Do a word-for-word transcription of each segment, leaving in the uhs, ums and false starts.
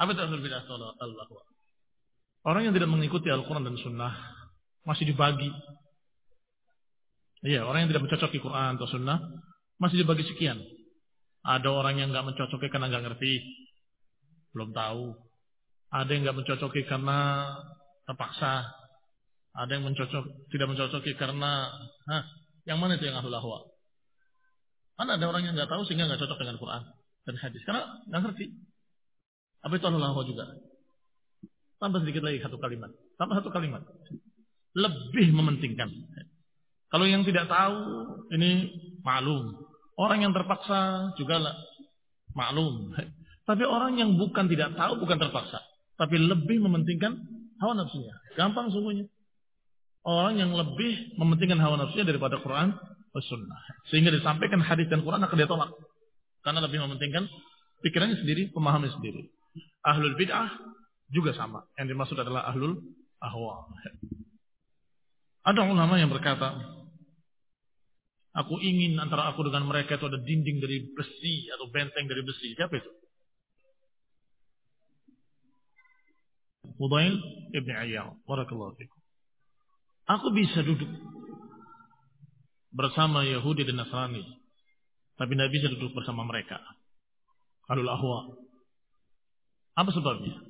Apa itu ahlul bid'ah? Orang yang tidak mengikuti Al-Quran dan Sunnah masih dibagi. Iya, orang yang tidak mencocoki Quran atau Sunnah masih dibagi sekian. Ada orang yang nggak mencocoki karena nggak ngerti, belum tahu. Ada yang nggak mencocoki karena terpaksa. Ada yang mencocok, tidak mencocoki karena, hah, yang mana itu yang ahlul ahwa? Mana ada orang yang nggak tahu sehingga nggak cocok dengan Quran dan hadis karena nggak ngerti. Apa itu ahlul ahwa juga? Tambah sedikit lagi satu kalimat. Tambah satu kalimat. Lebih mementingkan. Kalau yang tidak tahu ini maklum. Orang yang terpaksa juga lah maklum. Tapi orang yang bukan tidak tahu bukan terpaksa, tapi lebih mementingkan hawa nafsunya. Gampang sungguhnya. Orang yang lebih mementingkan hawa nafsunya daripada Quran dan Sunnah. Sehingga disampaikan hadis dan Quran akan dia tolak. Karena lebih mementingkan pikirannya sendiri, pemahamannya sendiri. Ahlul bid'ah juga sama. Yang dimaksud adalah ahlul ahwa. Ada ulama yang berkata, aku ingin antara aku dengan mereka itu ada dinding dari besi atau benteng dari besi. Siapa itu? Fudail ibn Iyad. Barakallahu fikum. Aku bisa duduk bersama Yahudi dan Nasrani, tapi tidak bisa duduk bersama mereka. Ahlul ahwa. Apa sebabnya?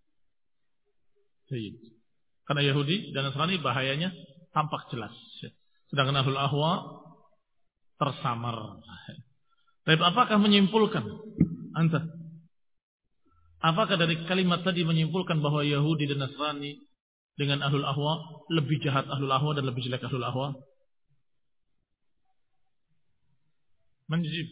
Karena Yahudi dan Nasrani bahayanya tampak jelas. Sedangkan ahlul ahwa tersamar. Tapi apakah menyimpulkan anta? Apakah dari kalimat tadi menyimpulkan bahwa Yahudi dan Nasrani dengan ahlul ahwa lebih jahat ahlul ahwa dan lebih jelek ahlul ahwa? Menjib.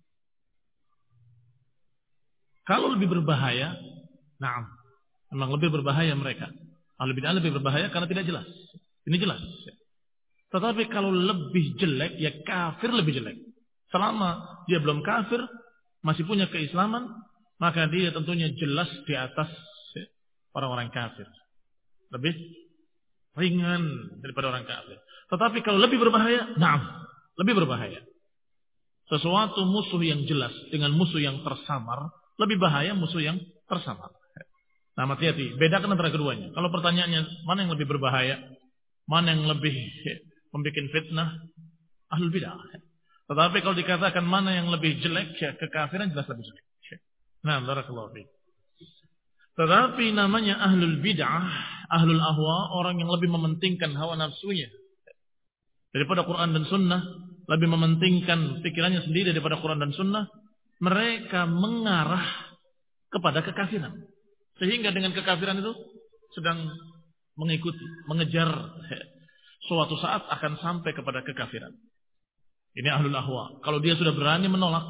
Kalau lebih berbahaya, nah, memang lebih berbahaya mereka. Ahlul bid'ah lebih berbahaya karena tidak jelas. Ini jelas. Tetapi kalau lebih jelek, ya kafir lebih jelek. Selama dia belum kafir, masih punya keislaman, maka dia tentunya jelas di atas orang-orang kafir. Lebih ringan daripada orang kafir. Tetapi kalau lebih berbahaya, nah, lebih berbahaya. Sesuatu musuh yang jelas dengan musuh yang tersamar, lebih bahaya musuh yang tersamar. Nah, hati-hati, bedakan antara keduanya. Kalau pertanyaannya, mana yang lebih berbahaya? Mana yang lebih membuat fitnah? Ahlul bid'ah. Tetapi kalau dikatakan mana yang lebih jelek, ya kekafiran jelas lebih jelek. Nah, barakallahu fiik. Tetapi namanya ahlul bid'ah, ahlul ahwa, orang yang lebih mementingkan hawa nafsunya daripada Quran dan Sunnah, lebih mementingkan pikirannya sendiri daripada Quran dan Sunnah, mereka mengarah kepada kekafiran. Sehingga dengan kekafiran itu sedang mengikuti, mengejar, suatu saat akan sampai kepada kekafiran. Ini ahlul ahwa. Kalau dia sudah berani menolak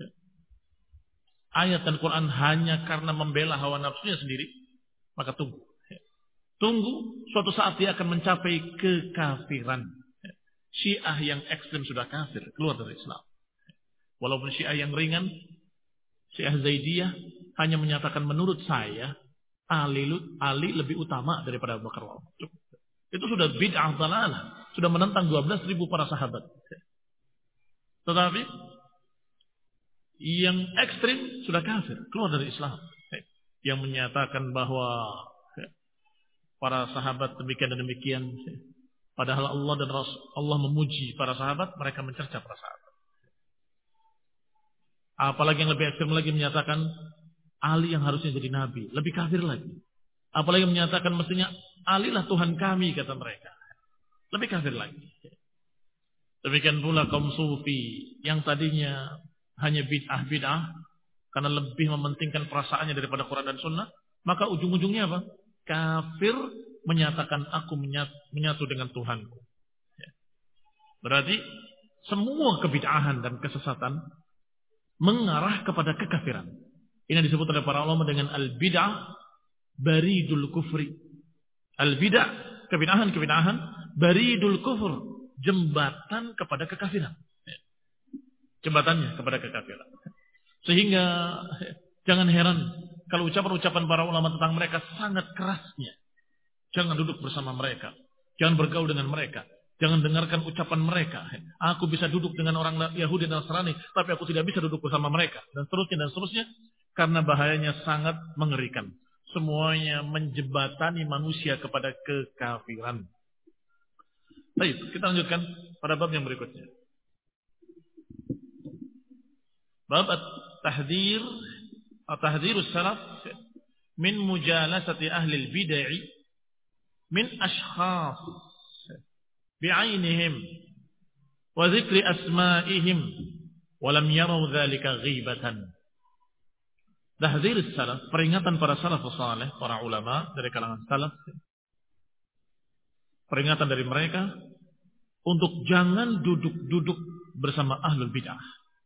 ayat dan Quran hanya karena membela hawa nafsunya sendiri, maka tunggu. Tunggu, suatu saat dia akan mencapai kekafiran. Syiah yang ekstrim sudah kafir, keluar dari Islam. Walaupun Syiah yang ringan, Syiah Zaidiyah hanya menyatakan menurut saya Ali, Ali lebih utama daripada Abu Bakar. Itu sudah bid'ah dhalalah, sudah menentang dua belas ribu para sahabat. Tetapi yang ekstrim sudah kafir, keluar dari Islam. Yang menyatakan bahwa para sahabat demikian dan demikian, padahal Allah dan Rasul Allah memuji para sahabat, mereka mencerca para sahabat. Apalagi yang lebih ekstrim lagi menyatakan Ali yang harusnya jadi nabi, lebih kafir lagi. Apalagi menyatakan mestinya Ali lah Tuhan kami, kata mereka, lebih kafir lagi. Demikian pula kaum sufi yang tadinya hanya bid'ah-bid'ah karena lebih mementingkan perasaannya daripada Quran dan Sunnah, maka ujung-ujungnya apa? Kafir menyatakan aku menyatu dengan Tuhanku. Berarti semua kebid'ahan dan kesesatan mengarah kepada kekafiran. Ini disebut oleh para ulama dengan al-bid'ah baridul kufri. Al-bid'ah, kebid'ahan-kebid'ahan baridul kufur, jembatan kepada kekafiran. Jembatannya kepada kekafiran. Sehingga jangan heran kalau ucapan-ucapan para ulama tentang mereka sangat kerasnya. Jangan duduk bersama mereka. Jangan bergaul dengan mereka. Jangan dengarkan ucapan mereka. Aku bisa duduk dengan orang Yahudi dan Nasrani, tapi aku tidak bisa duduk bersama mereka. Dan seterusnya dan seterusnya. Karena bahayanya sangat mengerikan. Semuanya menjebatani manusia kepada kekafiran. Baik, kita lanjutkan pada bab yang berikutnya. Bab at-tahdhir at-tahdhirus salaf min mujalasati ahli al-bid'ah min ashkhas bi'ainihim wa dzikri asma'ihim wa lam yaraw dzalika ghibatan. Tahdhirus salaf, peringatan para salafus saleh, para ulama dari kalangan salaf. Peringatan dari mereka untuk jangan duduk-duduk bersama ahlul bid'ah.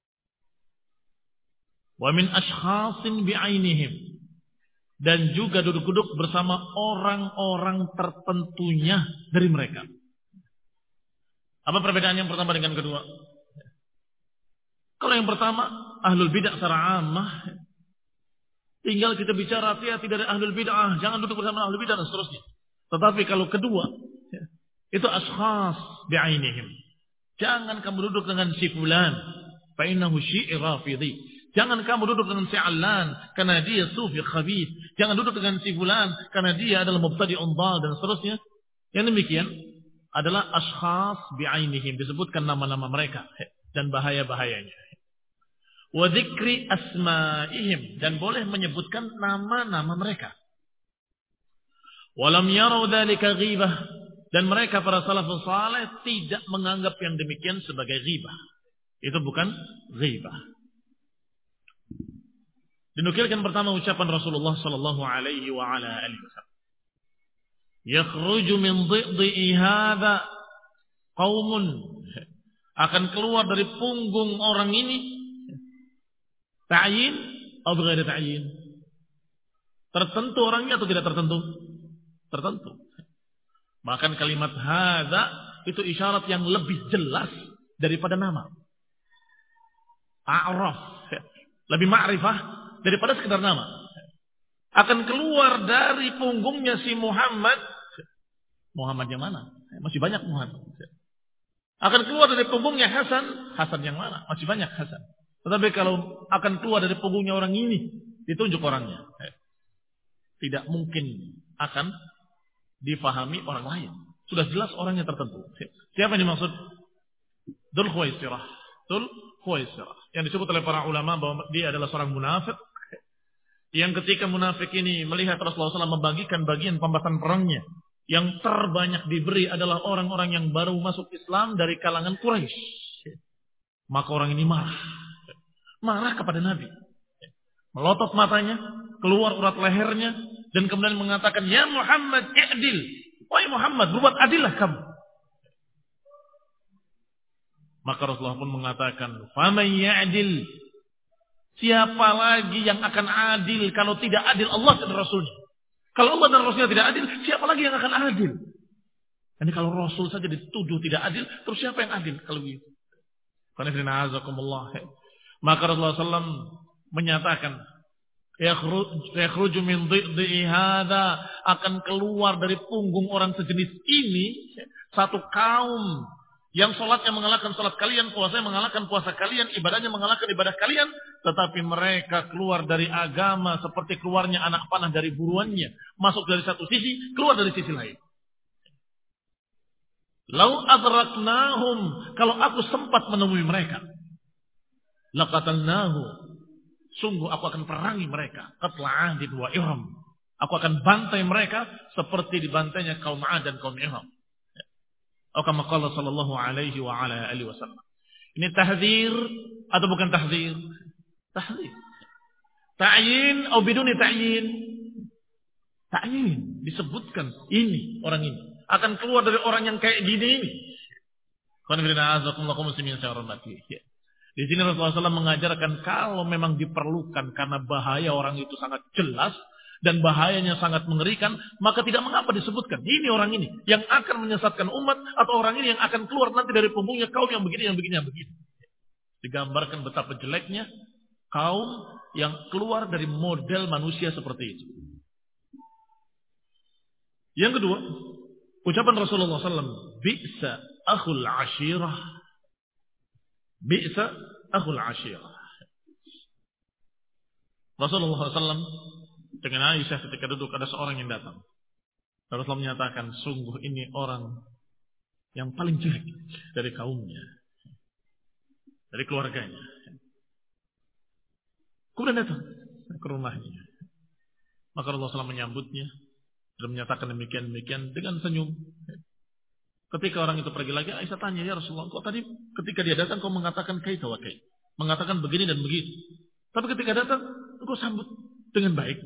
Wa min ashkhasin bi'ainihim, dan juga duduk-duduk bersama orang-orang tertentunya dari mereka. Apa perbedaan yang pertama dengan kedua? Kalau yang pertama, ahlul bid'ah secara ammah, tinggal kita bicara hati-hati dari ahlul bid'ah, jangan duduk bersama ahlul bid'ah dan seterusnya. Tetapi kalau kedua, itu ashkhas bi'ainihim. Jangan kamu duduk dengan si fulan, fa innahu syi'i rafidhi. Jangan kamu duduk dengan si Allan karena dia sufi khabith. Jangan duduk dengan si fulan karena dia adalah mubtadi'un dhal dan seterusnya. Yang demikian adalah ashkhas bi'ainihim, disebutkan nama-nama mereka dan bahaya-bahayanya. Wa dzikri asma'ihim, dan boleh menyebutkan nama-nama mereka. Walam yarau dzalika ghibah, dan mereka para salafus saleh tidak menganggap yang demikian sebagai ghibah. Itu bukan ghibah. Dinukilkan pertama ucapan Rasulullah sallallahu alaihi wa ala alihi wasallam. Yakhruju min dhidhi hadza qaumun, akan keluar dari punggung orang ini ta'yin atau ghairi ta'yin. Tertentu orangnya atau tidak tertentu? Tertentu. Bahkan kalimat hadza itu isyarat yang lebih jelas daripada nama. A'raf, lebih ma'rifah daripada sekedar nama. Akan keluar dari punggungnya si Muhammad. Muhammad yang mana? Masih banyak Muhammad. Akan keluar dari punggungnya Hasan. Hasan yang mana? Masih banyak Hasan. Tetapi kalau akan keluar dari punggungnya orang ini, ditunjuk orangnya. Tidak mungkin akan difahami orang lain. Sudah jelas orangnya tertentu. Siapa yang dimaksud? Dzul Khuwaisirah. Dzul Khuwaisirah. Yang disebut oleh para ulama bahwa dia adalah seorang munafik. Yang ketika munafik ini melihat Rasulullah shallallahu alaihi wasallam membagikan bagian pembahasan perangnya, yang terbanyak diberi adalah orang-orang yang baru masuk Islam dari kalangan Quraisy. Maka orang ini marah. Marah kepada Nabi. Melotot matanya, keluar urat lehernya, dan kemudian mengatakan, ya Muhammad, i'dil. Wahai Muhammad, berbuat adillah kamu. Maka Rasulullah pun mengatakan, faman ya'dil. Siapa lagi yang akan adil kalau tidak adil Allah dan Rasulnya? Kalau Allah dan Rasulnya tidak adil, siapa lagi yang akan adil? Ini kalau Rasul saja dituduh tidak adil, terus siapa yang adil kalau begitu? Maka Rasulullah shallallahu alaihi wasallam menyatakan, yakhruju min dhidhi hadza, akan keluar dari punggung orang sejenis ini satu kaum yang salatnya mengalahkan salat kalian, puasanya mengalahkan puasa kalian, ibadahnya mengalahkan ibadah kalian, tetapi mereka keluar dari agama seperti keluarnya anak panah dari buruannya, masuk dari satu sisi, keluar dari sisi lain. Lau adraknahum, kalau aku sempat menemui mereka, laqatalnahu, sungguh aku akan perangi mereka. Qatla 'adin wa Iram. Aku akan bantai mereka seperti dibantainya kaum 'Ad dan kaum Iram. Atau kama qala sallallahu alaihi wa ala alihi wasallam. Ini tahdzir atau bukan tahdzir? Tahdzir. Ta'yin atau biduni ta'yin? Ta'yin, disebutkan ini orang ini akan keluar dari orang yang kayak gini ini. Qul inna a'udzubillahi muslimin syarrati. Di sini Rasulullah shallallahu alaihi wasallam mengajarkan kalau memang diperlukan karena bahaya orang itu sangat jelas dan bahayanya sangat mengerikan, maka tidak mengapa disebutkan ini orang ini yang akan menyesatkan umat, atau orang ini yang akan keluar nanti dari punggungnya kaum yang begini, yang begini, yang begini. Digambarkan betapa jeleknya kaum yang keluar dari model manusia seperti itu. Yang kedua, ucapan Rasulullah shallallahu alaihi wasallam, bi'sa akhul ashirah. Bi'sa akhul ashirah. Rasulullah shallallahu alaihi wasallam dengan Aisyah ketika duduk ada seorang yang datang. Rasulullah menyatakan, sungguh ini orang yang paling jelek dari kaumnya, dari keluarganya. Kemudian datang ke rumahnya. Maka Rasulullah shallallahu alaihi wasallam menyambutnya dan menyatakan demikian-demikian dengan senyum. Ketika orang itu pergi lagi, Aisyah tanya, ya Rasulullah, kok tadi ketika dia datang kau mengatakan kaita wa kaita, mengatakan begini dan begitu. Tapi ketika datang, engkau sambut dengan baik.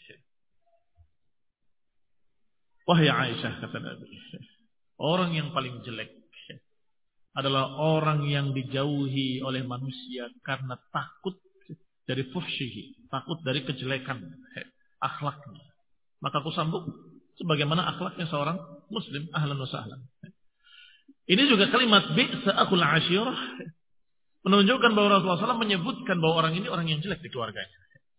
Wahai Aisyah, kata Nabi, orang yang paling jelek adalah orang yang dijauhi oleh manusia karena takut dari fuhsyihi, takut dari kejelekan akhlaknya. Maka aku sambut sebagaimana akhlaknya seorang muslim, ahlan wa sahlan. Ini juga kalimat bi'sa akhul ashirah menunjukkan bahwa Rasulullah shallallahu alaihi wasallam menyebutkan bahwa orang ini orang yang jelek di keluarganya.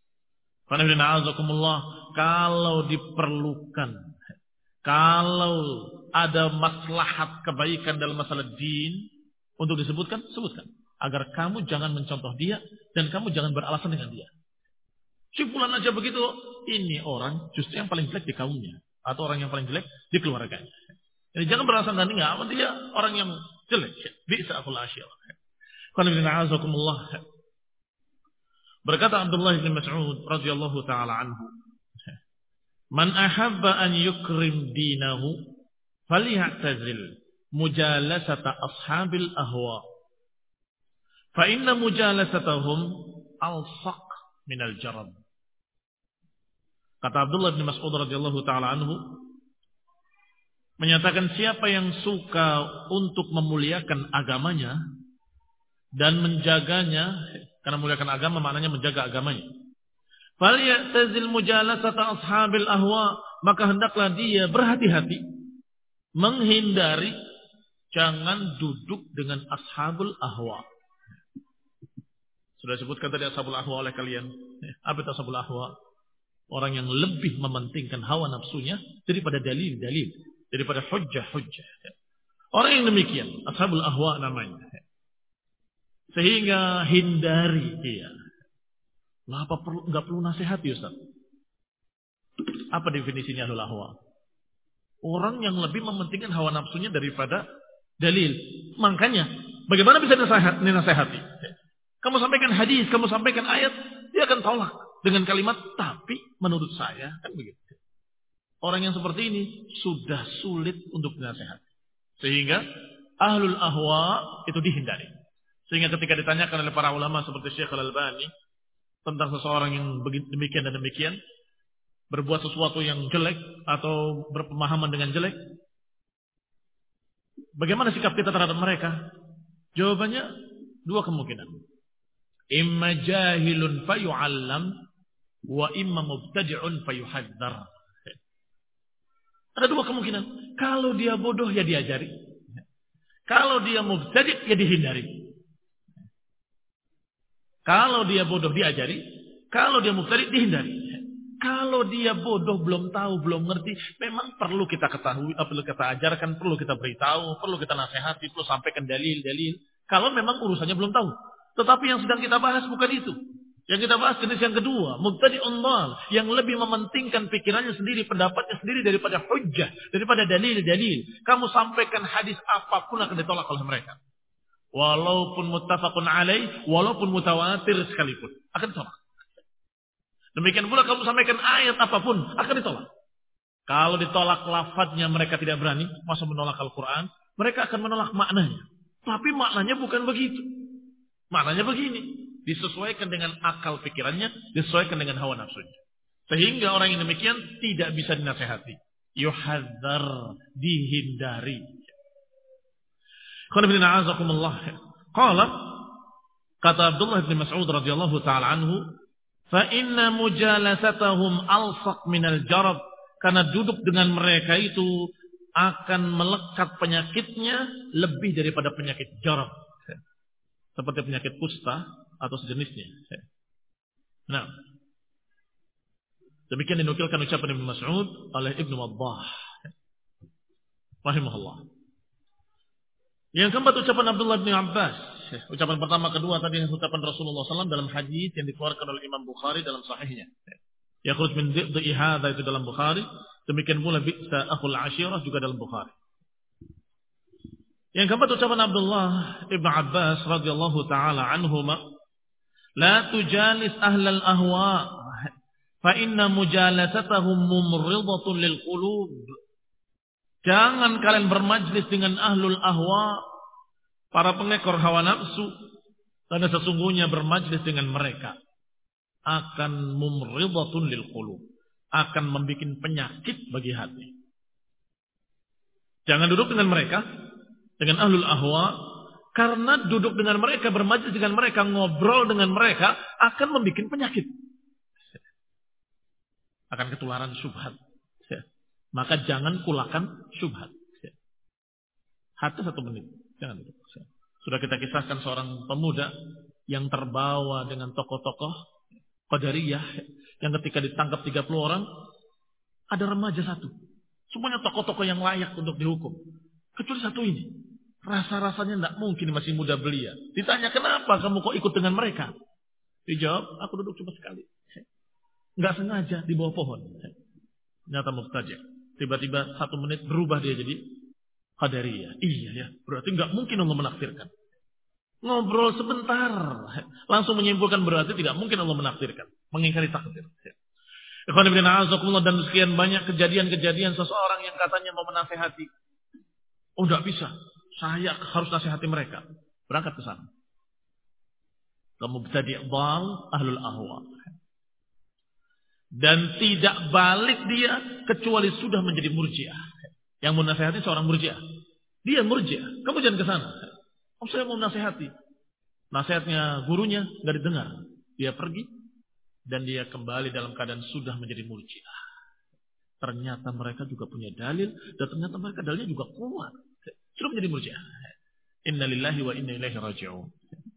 Kalau diperlukan, kalau ada maslahat kebaikan dalam masalah din untuk disebutkan, sebutkan. Agar kamu jangan mencontoh dia dan kamu jangan beralasan dengan dia. Si fulan aja begitu, ini orang justru yang paling jelek di kaumnya atau orang yang paling jelek di keluarganya. Jadi jangan beralasan dengan dia, dia orang yang jelek. Bi'sa akhul ashirah. Berkata Abdullah bin Mas'ud radhiyallahu taala anhu, "Man ahabba an yukrim dinahu falyatazil mujalasata ashabil ahwa. Fa inna mujalasatahum alsaq minal jarab." Kata Abdullah bin Mas'ud radhiyallahu taala anhu menyatakan, siapa yang suka untuk memuliakan agamanya dan menjaganya, karena memuliakan agama maknanya menjaga agamanya. Falyatazil mujalasata ashabil ahwa, maka hendaklah dia berhati-hati menghindari, jangan duduk dengan ashabul ahwa. Sudah sebutkan tadi ashabul ahwa oleh kalian. Apa itu ashabul ahwa? Orang yang lebih mementingkan hawa nafsunya daripada dalil-dalil, daripada hujjah-hujjah. Orang yang demikian, ashabul ahwa namanya. Sehingga hindari dia. Lah apa perlu, enggak perlu nasihati Ustaz? Apa definisinya ahlul ahwa? Orang yang lebih mementingkan hawa nafsunya daripada dalil. Makanya, bagaimana bisa dinasihati? Kamu sampaikan hadis, kamu sampaikan ayat, dia akan tolak dengan kalimat tapi menurut saya, kan begitu. Orang yang seperti ini sudah sulit untuk dinasihati. Sehingga ahlul ahwa itu dihindari. Sehingga ketika ditanyakan oleh para ulama seperti Syekh Al-Albani tentang seseorang yang demikian dan demikian, berbuat sesuatu yang jelek atau berpemahaman dengan jelek, bagaimana sikap kita terhadap mereka? Jawabannya dua kemungkinan. Imma jahilun fayu'allam wa imma mubtadi'un fayuhaddar. Ada dua kemungkinan. Kalau dia bodoh ya diajari. Kalau dia mubtadi' ya dihindari. Kalau dia bodoh diajari, kalau dia mubtadi' dihindari. Kalau dia bodoh, belum tahu, belum ngerti, memang perlu kita ketahui, perlu kita ajarkan, perlu kita beritahu, perlu kita nasihati, perlu sampaikan dalil-dalil. Kalau memang urusannya belum tahu. Tetapi yang sedang kita bahas bukan itu. Yang kita bahas jenis yang kedua, mubtadi'un dhal, yang lebih mementingkan pikirannya sendiri, pendapatnya sendiri daripada hujjah, daripada dalil-dalil. Kamu sampaikan hadis apapun akan ditolak oleh mereka. Walaupun muttafaqun alaih, walaupun mutawatir sekalipun, akan ditolak. Demikian pula kamu sampaikan ayat apapun, akan ditolak. Kalau ditolak lafadznya mereka tidak berani, masa menolak Al-Quran, mereka akan menolak maknanya. Tapi maknanya bukan begitu. Maknanya begini. Disesuaikan dengan akal pikirannya, disesuaikan dengan hawa nafsunya. Sehingga orang yang demikian tidak bisa dinasihati. Yuhadzar, dihindari. Qala, kata Abdullah bin Mas'ud radhiyallahu ta'ala anhu, fa inna mujalasatahum alsaq minal jarab, karena duduk dengan mereka itu akan melekat penyakitnya lebih daripada penyakit jarab. Seperti penyakit kusta atau sejenisnya. Nah, demikian dinukilkan ucapan Ibnu Mas'ud oleh Ibnu Wabbah rahimahullah. Yang keempat ucapan Abdullah bin Abbas Ucapan pertama, kedua tadi yang ucapan Rasulullah sallallahu alaihi wasallam dalam hadis yang dikeluarkan oleh Imam Bukhari dalam sahihnya. Yakhruj min dhidhi hadza itu dalam Bukhari. Demikian pula bi'sa akhul ashirah juga dalam Bukhari. Yang keempat ucapan Abdullah Ibn Abbas radhiyallahu taala anhuma, la tujalis ahlal ahwa fa inna mujalasatahum mumridatun lil qulub. Jangan kalian bermajlis dengan ahlul ahwa, para pengekor hawa nafsu, karena sesungguhnya bermajlis dengan mereka akan mumridatun lil qulub, akan membuat penyakit bagi hati. Jangan duduk dengan mereka, dengan ahlul ahwa, karena duduk dengan mereka, bermajlis dengan mereka, ngobrol dengan mereka akan membuat penyakit. Akan ketularan syubhat. Maka jangan kulakan syubhat. Hatta satu menit. Jangan duduk. Sudah kita kisahkan seorang pemuda yang terbawa dengan tokoh-tokoh Qadariyah yang ketika ditangkap tiga puluh orang, ada remaja satu. Semuanya tokoh-tokoh yang layak untuk dihukum. Kecuali satu ini. Rasa-rasanya tidak mungkin, masih muda belia. Ditanya, kenapa kamu kok ikut dengan mereka? Dijawab, aku duduk cuma sekali. Nggak sengaja di bawah pohon. Nyata mubtadi'. Tiba-tiba satu menit berubah dia jadi Qadariyah. Iya ya, berarti nggak mungkin Allah menakdirkan. Ngobrol sebentar, langsung menyimpulkan berarti tidak mungkin Allah menakdirkan, mengingkari takdir. Ikhwan fillah azakumullah, dan sekian banyak kejadian-kejadian seseorang yang katanya mau menasehati. Oh, enggak bisa. Saya harus nasihati mereka. Berangkat ke sana. Kamu mubtadi' dhal ahlul ahwa. Dan tidak balik dia kecuali sudah menjadi murji'ah. Yang mau nasihati seorang murji'ah. Dia murji'ah. Kamu jangan ke sana. Oh, saya mau nasihati. Nasihatnya gurunya nggak didengar. Dia pergi dan dia kembali dalam keadaan sudah menjadi murji'ah. Ternyata mereka juga punya dalil dan ternyata mereka dalilnya juga kuat. Sudah menjadi murji'ah. Inna lillahi wa inna ilaihi raji'un.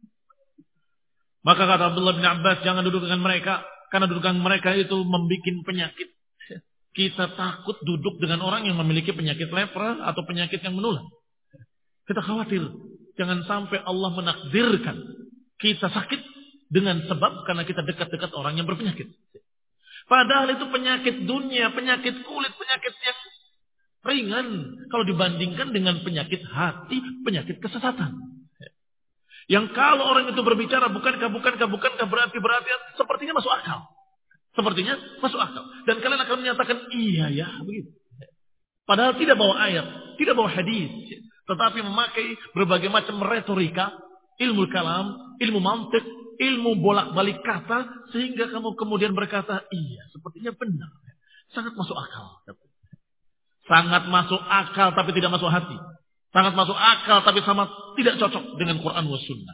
Maka kata Abdullah bin Abbas, jangan duduk dengan mereka karena duduk dengan mereka itu membuat penyakit. Kita takut duduk dengan orang yang memiliki penyakit lepra atau penyakit yang menular. Kita khawatir jangan sampai Allah menakdirkan kita sakit dengan sebab karena kita dekat-dekat orang yang berpenyakit. Padahal itu penyakit dunia, penyakit kulit, penyakit yang ringan kalau dibandingkan dengan penyakit hati, penyakit kesesatan. Yang kalau orang itu berbicara bukankah, bukankah, bukankah, berarti, berarti, sepertinya masuk akal. Sepertinya masuk akal. Dan kalian akan menyatakan, iya ya, begitu. Padahal tidak bawa ayat, tidak bawa hadis, tetapi memakai berbagai macam retorika, ilmu kalam, ilmu mantik, ilmu bolak-balik kata, sehingga kamu kemudian berkata, iya, sepertinya benar. Sangat masuk akal. Sangat masuk akal, tapi tidak masuk hati. Sangat masuk akal, tapi sama tidak cocok dengan Quran wa Sunnah.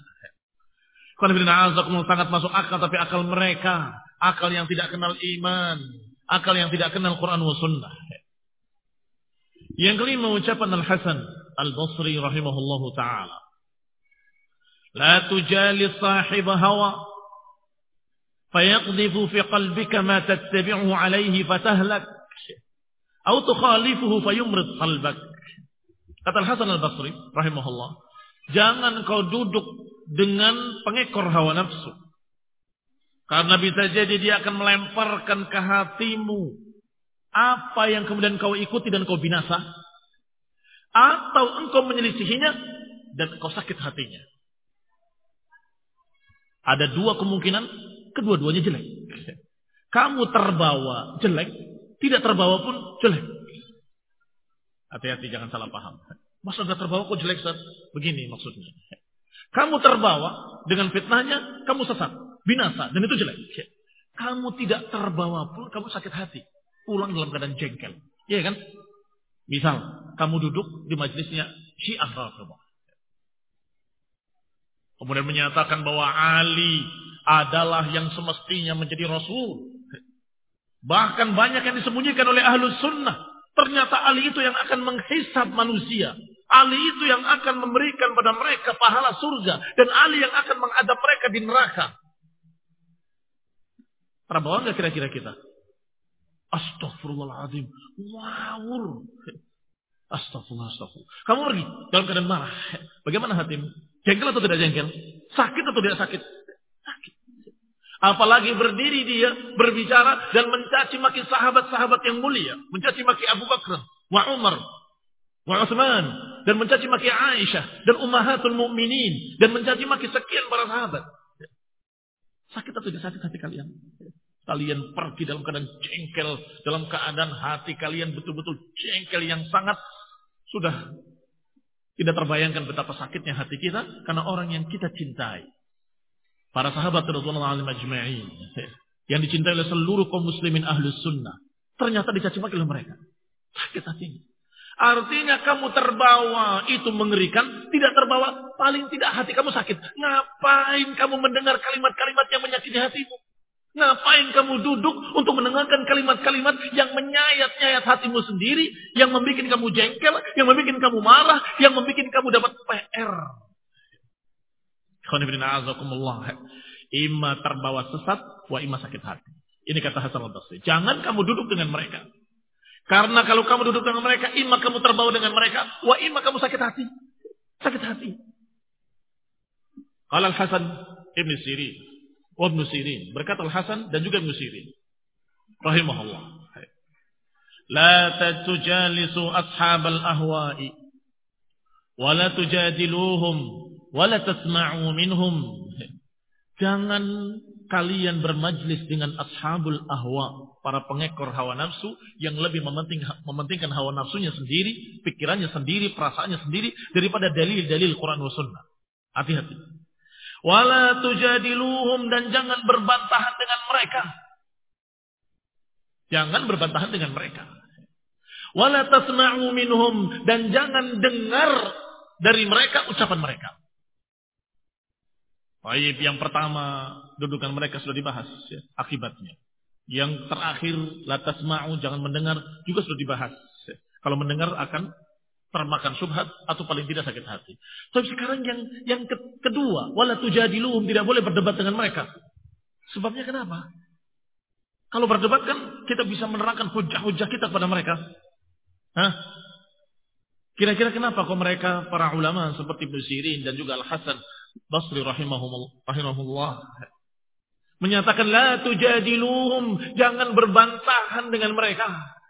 Sangat masuk akal, tapi akal mereka, akal yang tidak kenal iman, akal yang tidak kenal Quran wa Sunnah. Yang kelima ucapan Al-Hasan Al-Basri rahimahullahu ta'ala. La tujalis sahib hawa fayaqdhifu fi qalbika ma tattabi'u alayhi fatahlak atau tukhalifuhu fayumrid qalbak. Kata Al-Hasan Al-Basri rahimahullah, jangan kau duduk dengan pengekor hawa nafsu. Karena bisa jadi dia akan melemparkan ke hatimu apa yang kemudian kau ikuti dan kau binasa. Atau engkau menyelisihinya dan engkau sakit hatinya. Ada dua kemungkinan, kedua-duanya jelek. Kamu terbawa jelek, tidak terbawa pun jelek. Hati-hati jangan salah paham. Masa gak terbawa kok jelek, Ustaz? Begini maksudnya. Kamu terbawa dengan fitnahnya, kamu sesat, binasa, dan itu jelek. Kamu tidak terbawa pun, kamu sakit hati. Pulang dalam keadaan jengkel. Iya kan? Misal, kamu duduk di majelisnya Syiah Rafidhah. Kemudian menyatakan bahwa Ali adalah yang semestinya menjadi Rasul. Bahkan banyak yang disembunyikan oleh Ahlus Sunnah. Ternyata Ali itu yang akan menghisab manusia. Ali itu yang akan memberikan pada mereka pahala surga. Dan Ali yang akan mengadab mereka di neraka. Terbawa nggak kira-kira kita? Astaghfirullahaladzim. Wawur. Astagfirullah, astagfirullah. Kamu pergi dalam keadaan marah. Bagaimana hatimu? Jengkel atau tidak jengkel? Sakit atau tidak sakit? Sakit. Apalagi berdiri dia berbicara dan mencaci maki sahabat-sahabat yang mulia, mencaci maki Abu Bakar, wa Umar, wa Utsman, dan mencaci maki Aisyah dan ummahatul mukminin, dan mencaci maki sekian para sahabat. Sakit atau tidak sakit hati kalian? Kalian pergi dalam keadaan jengkel, dalam keadaan hati kalian betul-betul jengkel yang sangat sudah tidak terbayangkan betapa sakitnya hati kita karena orang yang kita cintai. Para sahabat Rasulullah alaihi majma'in yang dicintai oleh seluruh kaum muslimin ahlus sunnah ternyata dicaci maki oleh mereka. Sakit hatinya. Artinya kamu terbawa itu mengerikan, tidak terbawa paling tidak hati kamu sakit. Ngapain kamu mendengar kalimat-kalimat yang menyakiti hatimu? Ngapain kamu duduk untuk mendengarkan kalimat-kalimat yang menyayat-nyayat hatimu sendiri, yang membuat kamu jengkel, yang membuat kamu marah, yang membuat kamu dapat P R. Ima terbawa sesat, wa ima sakit hati. Ini kata Hasan al-Basri. Jangan kamu duduk dengan mereka. Karena kalau kamu duduk dengan mereka, ima kamu terbawa dengan mereka, wa ima kamu sakit hati. Sakit hati. Qala al-Hasan Ibn Sirin, wa Ibn Sirin. Berkata al-Hasan dan juga Ibn Sirin. Rahimahullah. La tatujalisu ashabal ahwa'i. Wa la tujadiluhum. Wa la tasma'u minhum. Jangan kalian bermajlis dengan ashabul ahwa, para pengekor hawa nafsu yang lebih mementing, mementingkan hawa nafsunya sendiri, pikirannya sendiri, perasaannya sendiri daripada dalil-dalil Quran wa sunnah. Hati-hati. Wala tujadiluhum, dan jangan berbantahan dengan mereka. Jangan berbantahan dengan mereka. Wala tasma'u minhum, dan jangan dengar dari mereka ucapan mereka. Baik, yang pertama, dudukan mereka sudah dibahas ya, akibatnya. Yang terakhir, la tasma'u, jangan mendengar, juga sudah dibahas. Ya. Kalau mendengar akan termakan syubhat atau paling tidak sakit hati. Tapi sekarang yang yang kedua, wala tujadiluhum, tidak boleh berdebat dengan mereka. Sebabnya kenapa? Kalau berdebat kan kita bisa menerangkan hujah-hujah kita kepada mereka. Hah? Kira-kira kenapa kok mereka para ulama seperti Ibnu Sirin dan juga Al-Hasan Basri rahimahullah menyatakan la tujadiluhum, jangan berbantahan dengan mereka.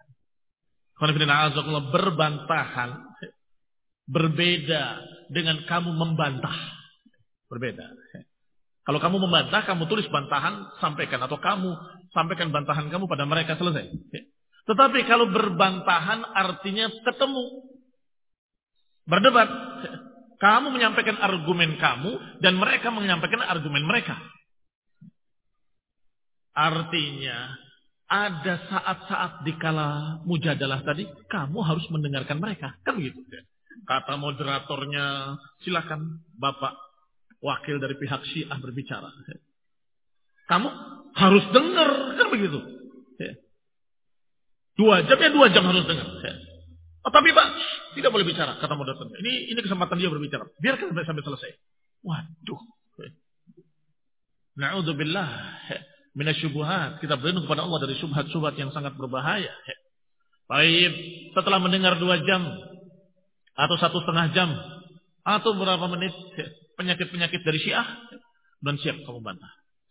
Berbantahan berbeda dengan kamu membantah. Berbeda. Kalau kamu membantah, kamu tulis bantahan, sampaikan, atau kamu sampaikan bantahan kamu pada mereka, selesai. Tetapi kalau berbantahan artinya ketemu, berdebat. Kamu menyampaikan argumen kamu dan mereka menyampaikan argumen mereka. Artinya ada saat-saat dikala mujadalah tadi kamu harus mendengarkan mereka, kan begitu? Kata moderatornya, silakan Bapak wakil dari pihak Syiah berbicara. Kamu harus dengar, kan begitu? Dua jam ya dua jam harus dengar. Oh, tapi Pak, tidak boleh bicara, kata moderator. Ini ini kesempatan dia berbicara. Biarkan sampai, sampai selesai. Waduh. Na'udzubillah minasyubuhat. Kita berlindung kepada Allah dari syubhat-syubhat yang sangat berbahaya. Baik, setelah mendengar dua jam atau satu setengah jam atau berapa menit penyakit-penyakit dari Syiah, dan siap kamu bantah.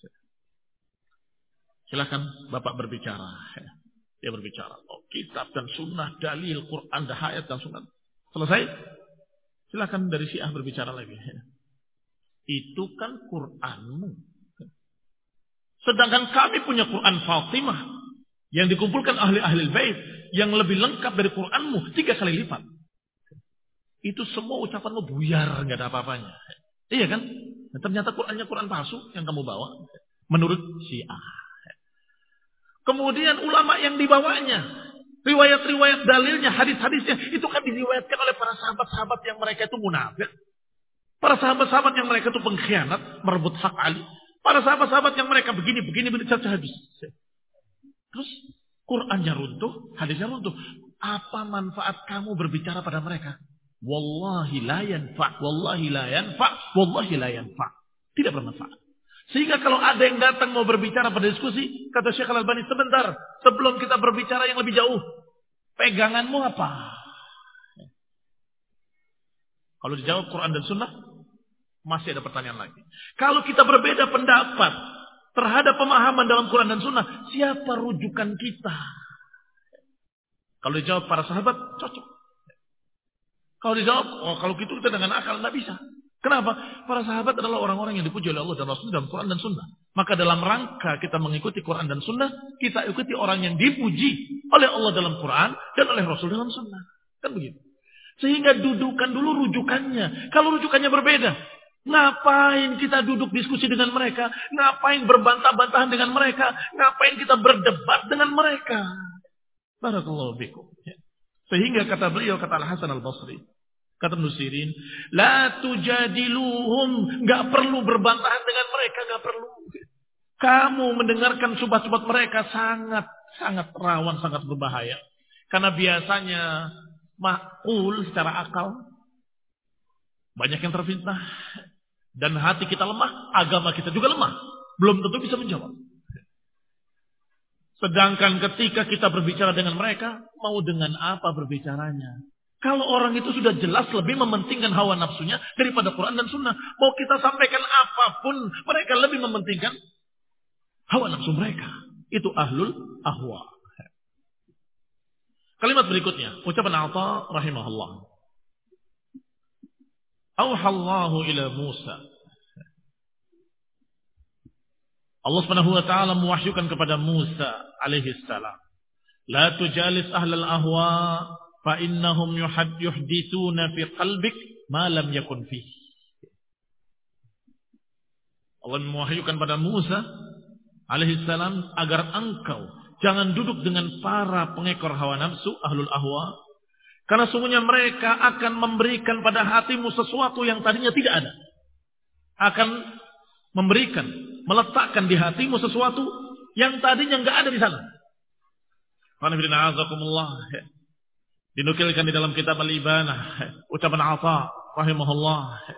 Silakan Bapak berbicara. Dia berbicara, oh, kitab dan sunnah, dalil, Quran, dan ayat dan sunnah. Selesai? Silakan dari Syiah berbicara lagi. Itu kan Quranmu. Sedangkan kami punya Quran Fatimah yang dikumpulkan ahli-ahli bait yang lebih lengkap dari Quranmu tiga kali lipat. Itu semua ucapanmu buyar, nggak ada apa-apanya. Iya kan? Nah, ternyata Qurannya Quran palsu yang kamu bawa menurut Syiah. Kemudian ulama yang dibawanya, riwayat-riwayat dalilnya, hadis-hadisnya, itu kan diriwayatkan oleh para sahabat-sahabat yang mereka itu munafik. Para sahabat-sahabat yang mereka itu pengkhianat, merebut hak Ali. Para sahabat-sahabat yang mereka begini-begini, begini habis. Terus Qurannya runtuh, hadisnya runtuh. Apa manfaat kamu berbicara pada mereka? Wallahi la yanfa', wallahi la yanfa', wallahi la yanfa'. Tidak bermanfaat. Sehingga kalau ada yang datang mau berbicara pada diskusi, kata Syekh Al-Albani, sebentar, sebelum kita berbicara yang lebih jauh, peganganmu apa? Kalau dijawab Quran dan Sunnah, Masih ada pertanyaan lagi. Kalau kita berbeda pendapat terhadap pemahaman dalam Quran dan Sunnah, siapa rujukan kita? Kalau dijawab para sahabat, cocok. Kalau dijawab, oh kalau gitu kita dengan akal, nggak bisa. Kenapa? Para sahabat adalah orang-orang yang dipuji oleh Allah dan Rasul dalam Quran dan Sunnah. Maka dalam rangka kita mengikuti Quran dan Sunnah, kita ikuti orang yang dipuji oleh Allah dalam Quran dan oleh Rasul dalam Sunnah. Kan begitu. Sehingga dudukan dulu rujukannya. Kalau rujukannya berbeda, ngapain kita duduk diskusi dengan mereka? Ngapain berbantah-bantahan dengan mereka? Ngapain kita berdebat dengan mereka? Barakallahu fikum. Sehingga kata beliau, kata Al-Hasan Al-Basri, kata Ibnu Sirin, la tujadiluhum, enggak perlu berbantahan dengan mereka, enggak perlu. Kamu mendengarkan subhat-subhat mereka sangat sangat rawan, sangat berbahaya. Karena biasanya makul secara akal, banyak yang terfitnah dan hati kita lemah, agama kita juga lemah, belum tentu bisa menjawab. Sedangkan ketika kita berbicara dengan mereka, mau dengan apa berbicaranya? Kalau orang itu sudah jelas lebih mementingkan hawa nafsunya daripada Quran dan Sunnah. Mau kita sampaikan apapun, mereka lebih mementingkan hawa nafsu mereka. Itu ahlul ahwa. Kalimat berikutnya, ucapan Atha rahimahullah. Auhallahu ila Musa. Allah Subhanahu wa taala mewahyukan kepada Musa alaihi salam, la tujalis ahlal ahwa fa innahum yuhditsuna fi qalbik ma lam yakun fi. Allah mewahyukan pada Musa alaihi salam agar engkau jangan duduk dengan para pengekor hawa nafsu ahlul ahwa, karena sungguhnya mereka akan memberikan pada hatimu sesuatu yang tadinya tidak ada. Akan memberikan, meletakkan di hatimu sesuatu yang tadinya enggak ada di sana. Dinukilkan di dalam kitab Al-Ibanah, ucapan Atha rahimahullah.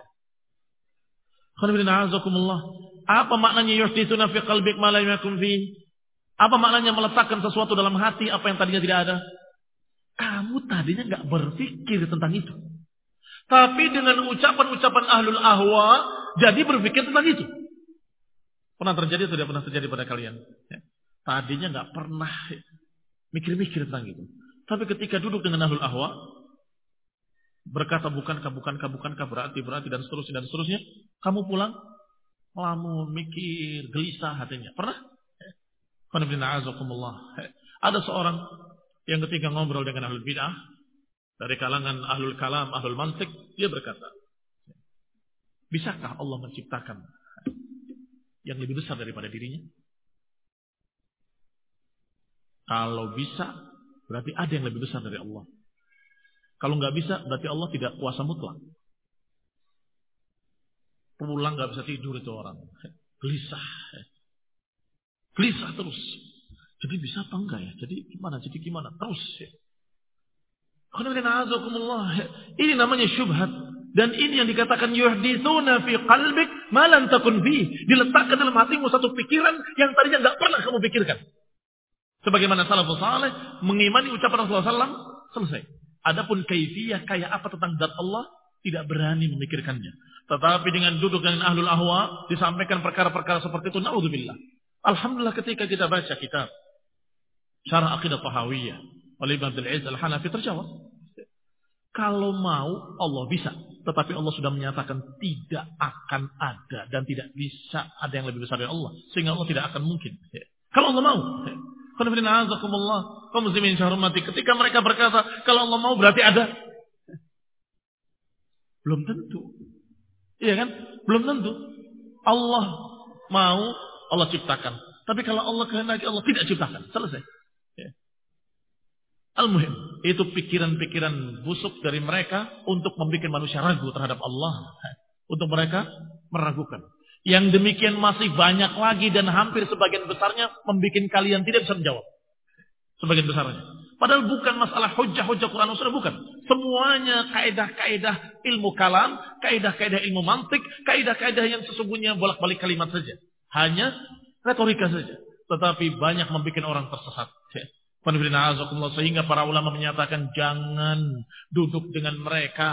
Apa maknanya yuhditsuna fi qalbik ma lam yakun fi? Apa maknanya meletakkan sesuatu dalam hati apa yang tadinya tidak ada? Kamu tadinya enggak berpikir tentang itu. Tapi dengan ucapan-ucapan ahlul ahwa jadi berpikir tentang itu. Pernah terjadi atau tidak pernah terjadi pada kalian? Ya. Tadinya nggak pernah mikir-mikir tentang itu. Tapi ketika duduk dengan ahlul ahwa, berkata bukankah, bukankah, bukankah, berarti, berarti, dan seterusnya, dan seterusnya, kamu pulang, melamun, mikir, gelisah hatinya. Pernah? Ya. Ada seorang yang ketika ngobrol dengan ahlul bid'ah, dari kalangan ahlul kalam, ahlul mantik, dia berkata, bisakah Allah menciptakan yang lebih besar daripada dirinya? Kalau bisa, berarti ada yang lebih besar dari Allah. Kalau nggak bisa, berarti Allah tidak kuasa mutlak. Pulang nggak bisa tidur itu orang, gelisah, gelisah terus. Jadi bisa apa enggak ya? Jadi gimana? Jadi gimana? Terus. Ya. Ini namanya syubhat. Dan ini yang dikatakan yuhditsuna fi qalbik ma lam takun fi. Diletakkan dalam hatimu satu pikiran yang tadinya enggak pernah kamu pikirkan. Sebagaimana salafus saleh mengimani ucapan Rasulullah sallallahu alaihi wasallam, selesai. Adapun kaifiyah kayak apa tentang zat Allah tidak berani memikirkannya. Tetapi dengan duduk dengan ahlul ahwa disampaikan perkara-perkara seperti itu, naudzubillah. Alhamdulillah ketika kita baca kitab Syarah Aqidah Tahawiyah oleh Ibnu Abdul Aziz Al-Hanafi terjawab. Kalau mau Allah bisa, tetapi Allah sudah menyatakan tidak akan ada dan tidak bisa ada yang lebih besar dari Allah, sehingga Allah tidak akan mungkin. Kalau Allah mau, kaum muslimin syahurmati, ketika mereka berkata kalau Allah mau berarti ada, belum tentu. Iya kan? Belum tentu. Allah mau, Allah ciptakan. Tapi kalau Allah kehendaki, Allah tidak ciptakan. Selesai. Al-muhim, itu pikiran-pikiran busuk dari mereka untuk membuat manusia ragu terhadap Allah. Untuk mereka meragukan. Yang demikian masih banyak lagi dan hampir sebagian besarnya membuat kalian tidak bisa menjawab. Sebagian besarnya. Padahal bukan masalah hujah-hujah Quran dan Sunnah, bukan. Semuanya kaidah-kaidah ilmu kalam, kaidah-kaidah ilmu mantik, kaidah-kaidah yang sesungguhnya bolak-balik kalimat saja. Hanya retorika saja. Tetapi banyak membuat orang tersesat. Sehingga para ulama menyatakan jangan duduk dengan mereka.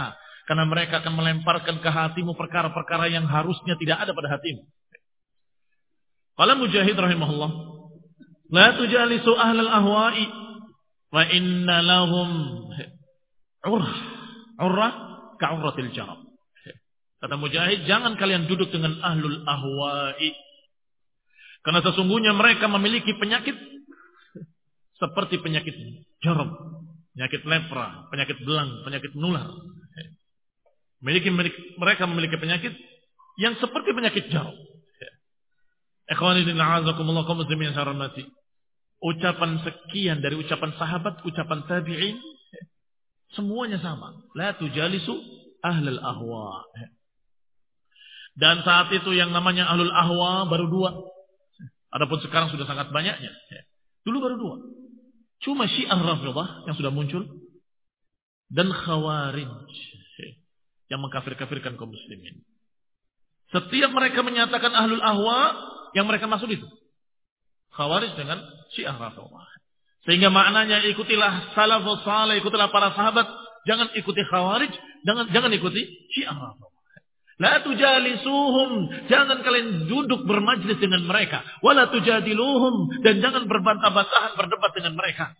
Karena mereka akan melemparkan ke hatimu perkara-perkara yang harusnya tidak ada pada hatimu. Qala Mujahid rahimahullah, la tujalisu ahlal ahwa'i wa inna lahum urrah. Urrah ka'urratil jarab. Kata Mujahid, jangan kalian duduk dengan ahlul ahwa'i. Karena sesungguhnya mereka memiliki penyakit seperti penyakit jarab, penyakit lepra, penyakit belang, penyakit menular. Memiliki, mereka memiliki penyakit yang seperti penyakit jarab. Ikhwani a'azakumullah kaum muslimin yang saya hormati. Ucapan sekian dari ucapan sahabat, ucapan tabi'in, semuanya sama. La tujalisu ahlul ahwa. Dan saat itu yang namanya ahlul ahwa baru dua. Adapun sekarang sudah sangat banyaknya. Dulu baru dua. Cuma Syiah Rafidhah yang sudah muncul dan Khawarij yang mengkafir-kafirkan kaum muslimin. Setiap mereka menyatakan ahlul ahwa, yang mereka masuk itu Khawarij dengan Syiah Rafidhah. Sehingga maknanya ikutilah salafus saleh, ikutilah para sahabat, jangan ikuti Khawarij, jangan jangan ikuti Syiah Rafidhah. La tujalisuhum, jangan kalian duduk bermajlis dengan mereka. Wala tujadiluhum, dan jangan berbantah-bantahan berdebat dengan mereka.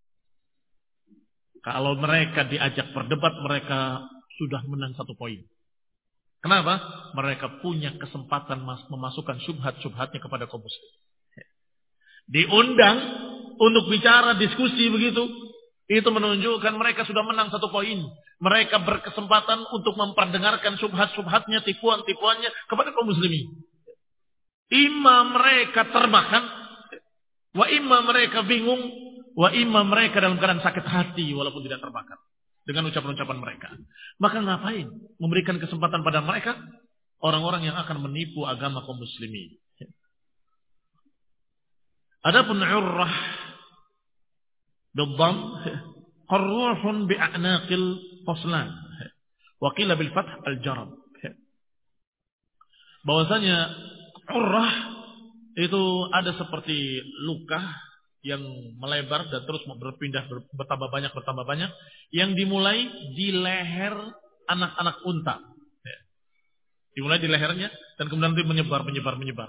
Kalau mereka diajak berdebat, mereka sudah menang satu poin. Kenapa? Mereka punya kesempatan memasukkan syubhat-syubhatnya kepada kaum muslim. Diundang untuk bicara diskusi begitu, itu menunjukkan mereka sudah menang satu poin. Mereka berkesempatan untuk memperdengarkan syubhat-syubhatnya, tipuan-tipuannya kepada kaum muslimin. Imam mereka termakan, wa imam mereka bingung, wa imam mereka dalam keadaan sakit hati walaupun tidak termakan dengan ucapan-ucapan mereka. Maka ngapain memberikan kesempatan pada mereka, orang-orang yang akan menipu agama kaum muslimin. Adapun urrah bidham qarruhun bi'anaqil faslan wa qila bil fath al jarab. Bahwasanya urrah itu ada seperti luka yang melebar dan terus berpindah bertambah banyak bertambah banyak yang dimulai di leher anak-anak unta. Dimulai di lehernya dan kemudian itu menyebar menyebar menyebar.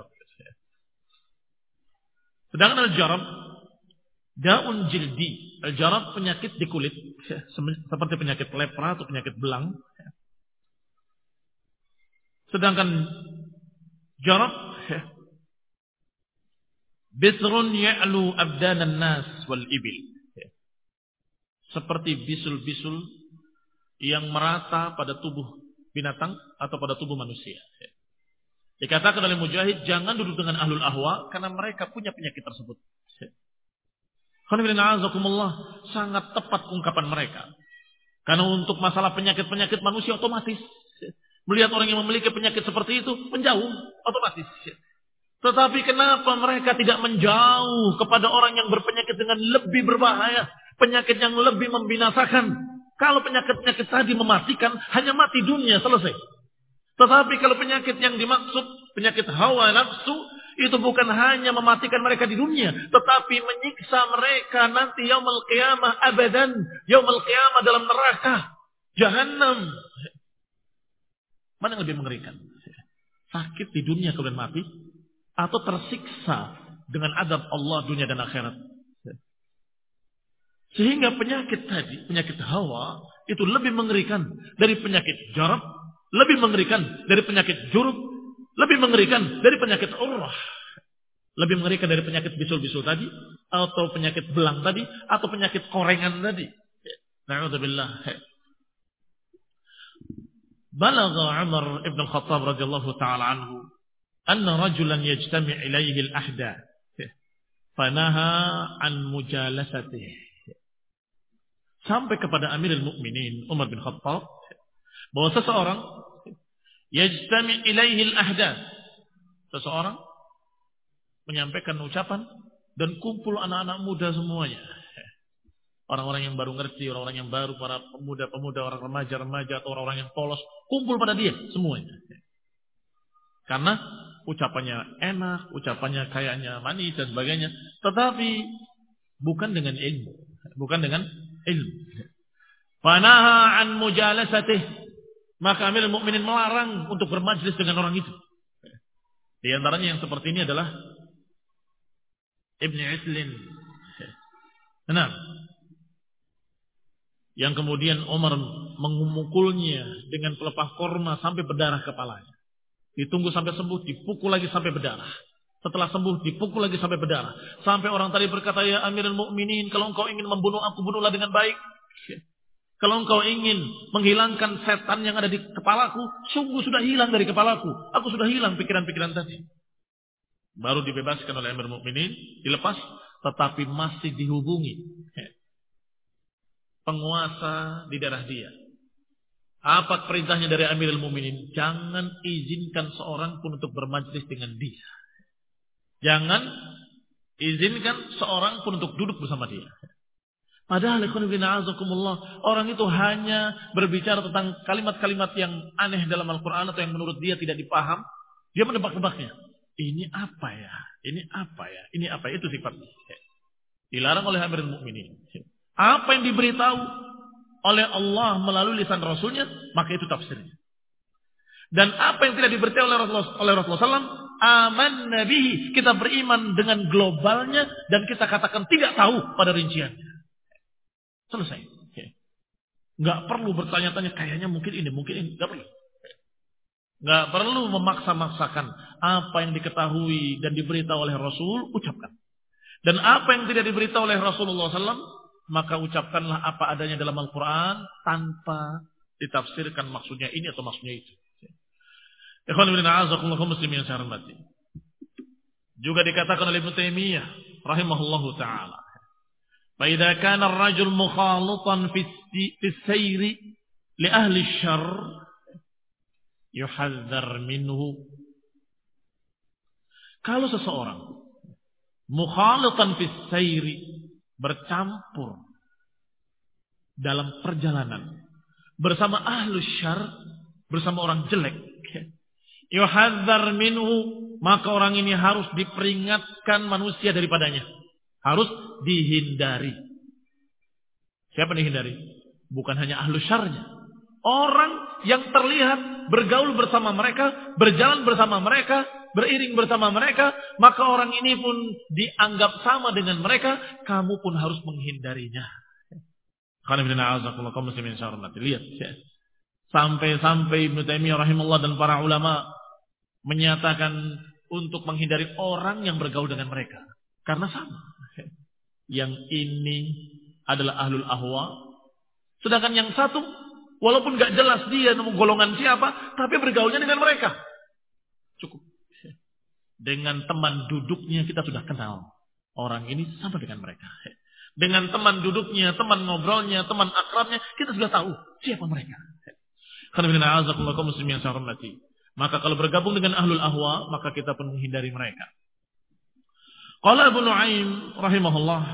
Sedangkan al jarab daun jildi. Al-jarab penyakit di kulit. Seperti penyakit lepra atau penyakit belang. Sedangkan jarab. Bisrun ya'lu abdanan nas wal ibil. Seperti bisul-bisul yang merata pada tubuh binatang atau pada tubuh manusia. Dikatakan oleh Mujahid, jangan duduk dengan ahlul ahwa karena mereka punya penyakit tersebut. Sangat tepat ungkapan mereka. Karena untuk masalah penyakit-penyakit manusia otomatis. Melihat orang yang memiliki penyakit seperti itu, menjauh otomatis. Tetapi kenapa mereka tidak menjauh kepada orang yang berpenyakit dengan lebih berbahaya. Penyakit yang lebih membinasakan. Kalau penyakit-penyakit tadi mematikan, hanya mati dunia, selesai. Tetapi kalau penyakit yang dimaksud, penyakit hawa nafsu, itu bukan hanya mematikan mereka di dunia, tetapi menyiksa mereka nanti yaumul qiyamah abadan, yaumul qiyamah dalam neraka Jahannam. Mana yang lebih mengerikan? Sakit di dunia kemudian mati, atau tersiksa dengan azab Allah dunia dan akhirat? Sehingga penyakit tadi, penyakit hawa, itu lebih mengerikan dari penyakit jarab, lebih mengerikan dari penyakit jurub, lebih mengerikan dari penyakit urrah. Lebih mengerikan dari penyakit bisul-bisul tadi, atau penyakit belang tadi, atau penyakit korengan tadi. Na'udzubillah. Balagha Umar ibn al-Khattab radhiyallahu ta'ala anhu, anna rajulan yajtami' ilayhi al-ahda, fanaha an mujalasatih. Sampai kepada Amirul Mukminin Umar bin Khattab, bahwa seseorang yajtami' ilayhi al-ahda, seseorang menyampaikan ucapan dan kumpul anak-anak muda semuanya. Orang-orang yang baru ngerti, orang-orang yang baru, para pemuda-pemuda, orang remaja-remaja atau orang-orang yang polos, kumpul pada dia semuanya. Karena ucapannya enak, ucapannya kayaknya manis dan sebagainya, tetapi bukan dengan ilmu, bukan dengan ilmu. Fanaha an mujalasatih, Maka Amirul Mukminin melarang untuk bermajlis dengan orang itu. Di antaranya yang seperti ini adalah Ibn Islin. Nah, yang kemudian Umar memukulnya dengan pelepah korma sampai berdarah kepalanya. Ditunggu sampai sembuh, dipukul lagi sampai berdarah. Setelah sembuh, dipukul lagi sampai berdarah. Sampai orang tadi berkata, ya Amirul Mukminin, kalau engkau ingin membunuh aku, bunuhlah dengan baik. Kalau engkau ingin menghilangkan setan yang ada di kepalaku, sungguh sudah hilang dari kepalaku. Aku sudah hilang pikiran-pikiran tadi. Baru dibebaskan oleh Amirul Mukminin, dilepas, tetapi masih dihubungi penguasa di daerah dia. Apa perintahnya dari Amirul Mukminin? Jangan izinkan seorang pun untuk bermajlis dengan dia. Jangan izinkan seorang pun untuk duduk bersama dia. Padahal orang itu hanya berbicara tentang kalimat-kalimat yang aneh dalam Al-Quran atau yang menurut dia tidak dipaham. Dia menebak-nebaknya. Ini apa ya? Ini apa ya? Ini apa? Itu sifatnya. Dilarang oleh Amirul Mukminin. Apa yang diberitahu oleh Allah melalui lisan Rasulnya, maka itu tafsirnya. Dan apa yang tidak diberitahu oleh Rasulullah, oleh Rasulullah shallallahu alaihi wasallam, aman nabihi, kita beriman dengan globalnya dan kita katakan tidak tahu pada rinciannya. Selesai. Nggak perlu bertanya-tanya, kayaknya mungkin ini, mungkin ini. Nggak perlu. Nggak perlu memaksa-maksakan apa yang diketahui dan diberitahu oleh Rasul, ucapkan. Dan apa yang tidak diberitahu oleh Rasulullah shallallahu alaihi wasallam, maka ucapkanlah apa adanya dalam Al-Quran tanpa ditafsirkan maksudnya ini atau maksudnya itu. Ikhwan fillah a'azakumullah muslimin yang saya hormati. Juga dikatakan oleh Ibnu Taimiyah rahimahullahu taala, "Fa idza kana ar-rajul mukhalitan fi as-sayri li ahli asy-syarr yuhadzar minhu." Kalau seseorang mukhalitan fi as-sayri, bercampur dalam perjalanan bersama ahlus syarr, bersama orang jelek, yuhadzar minhu, maka orang ini harus diperingatkan manusia daripadanya, harus dihindari. Siapa dihindari? Bukan hanya ahlus syarrnya, orang yang terlihat bergaul bersama mereka, berjalan bersama mereka, beriring bersama mereka, maka orang ini pun dianggap sama dengan mereka, kamu pun harus menghindarinya. Lihat, sampai-sampai Ibnu Taimiyah rahimahullah dan para ulama menyatakan untuk menghindari orang yang bergaul dengan mereka, karena sama. Yang ini adalah ahlul ahwa, sedangkan yang satu walaupun gak jelas dia golongan siapa, tapi bergaulnya dengan mereka. Cukup. Dengan teman duduknya kita sudah kenal. Orang ini sama dengan mereka. Dengan teman duduknya, teman ngobrolnya, teman akrabnya, kita sudah tahu siapa mereka. Maka kalau bergabung dengan ahlul ahwa, maka kita pun menghindari mereka. Qala Abu Nu'aim rahimahullah,